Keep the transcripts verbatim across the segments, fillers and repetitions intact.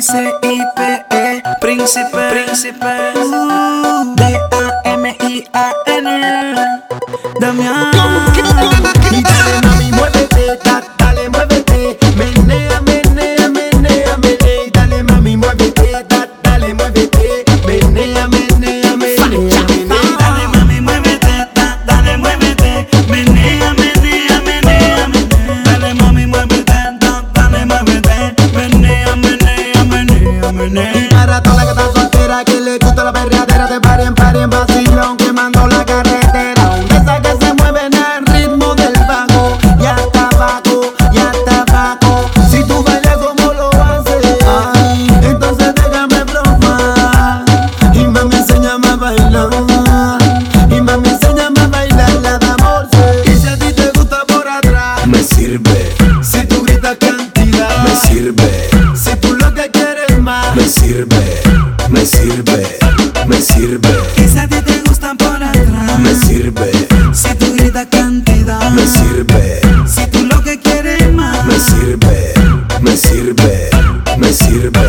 C I P E, príncipe, príncipe, uh, D A M I A N, Damián. Y dale mami, muévete, da, dale, muévete, menea, menea, menea, menea. Y dale mami, muévete, da, dale, muévete, menea, menea, menea, menea. Dale mami, muévete, da, dale, muévete, menea, menea, menea, menea. Dale mami, muévete, da, dale, muévete, menea, menea, menea, menea. Y para toda la que está soltera, que le gusta la perreadera, de party en party en vacilón, quemando la carretera. De esa que se mueven al ritmo del bajo, ya está abajo, ya está abajo. Si tú bailas como lo haces, ay, entonces déjame probar. Y mami, enséñame a bailar. Y mami, enséñame a bailar la de amor. Y si a ti te gusta por atrás, me sirve. si tú gritas cantidad, Me sirve. si tú lo que quieres más, Me sirve. Me sirve. Me sirve. Y si a ti te gustan por atrás, Me sirve. si tú gritas cantidad, Me sirve. si tú lo que quieres más, Me sirve. Me sirve. Me sirve.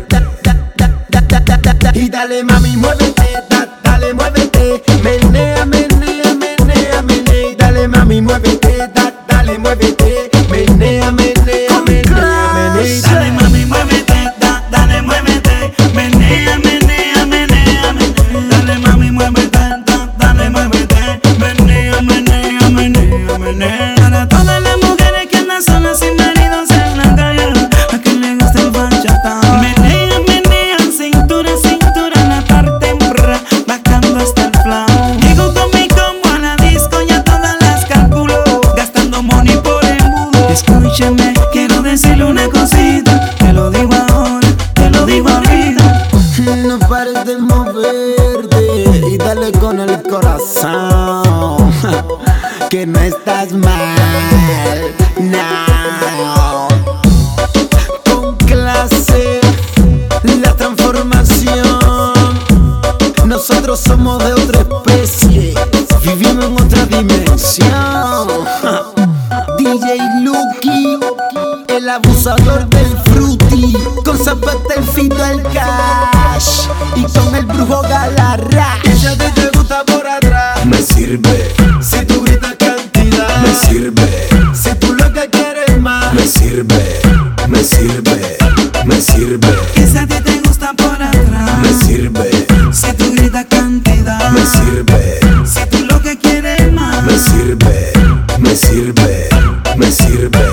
y dale mami, muévete, da, dale, muévete, menea, menea, menea, menea. Y dale mami, muévete, da, dale, muévete, menea, menea, menea, menea. dale mami, muévete, da, dale, muévete, menea, menea, menea, menea. Dale mami, muévete, da, dale, muévete, menea, menea, menea, menea. Para todas las mujeres que andan solas sin maridos en la calle, a quien le gusta el bachatao, menea, menea, cintura, cintura en la tarde temprana, bajando hasta el flow. Llego con mi combo a la disco, ya todas las calculo, gastando money por embudo. Escúchame, quiero decirle una cosita, te lo digo ahora, te lo digo ahorita. No pares de moverte y dale con el corazón, que no estás mal, no. Con clase, la transformación. Nosotros somos de otra especie, vivimos en otra dimensión. D J Lucky, el abusador del fruity, con Zapata el Fidel Cash y con el brujo Galarra. Y si a ti te gusta por atrás, Me sirve. si tú gritas cantidad, Me sirve. si tú lo que quieres más, Me sirve. Me sirve. Me sirve. Y si a ti te gusta por atrás, Me sirve. si tú gritas cantidad, Me sirve. si tú lo que quieres más, Me sirve. Me sirve. Me sirve.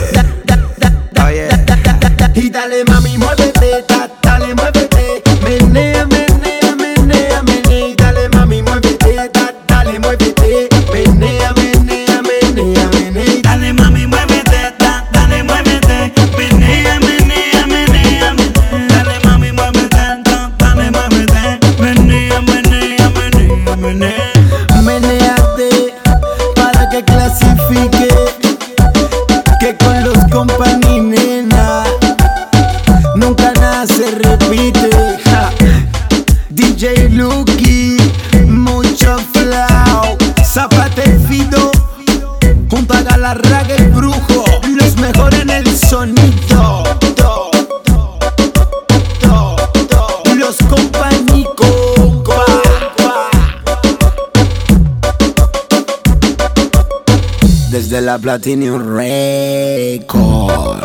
y dale mami, muévete, da, dale, muévete, menea, menea, menea, menea. Y dale mami, muévete, da, dale, muévete, menea, menea, menea, menea. dale mami, muévete, da, dale, muévete, menea, menea, menea, menea. Dale mami, muévete, da, dale, muévete, menea, menea, menea, menea. Menéate para que clasifique, que con los compañí, nena, nunca nada se repite. Ja. D J Lucky, mucho flow, Zapata el Fido, junto a Galarraga el brujo, los mejores en el sonido. Do, do, do, do. Los compañí, compa. Desde la Platinum Records.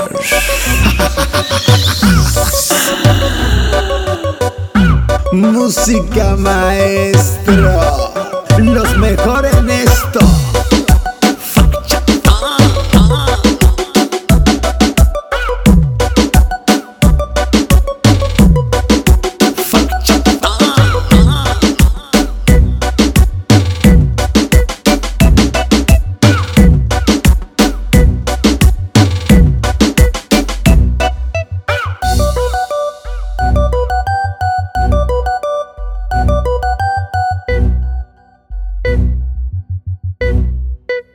Música maestro, los mejores.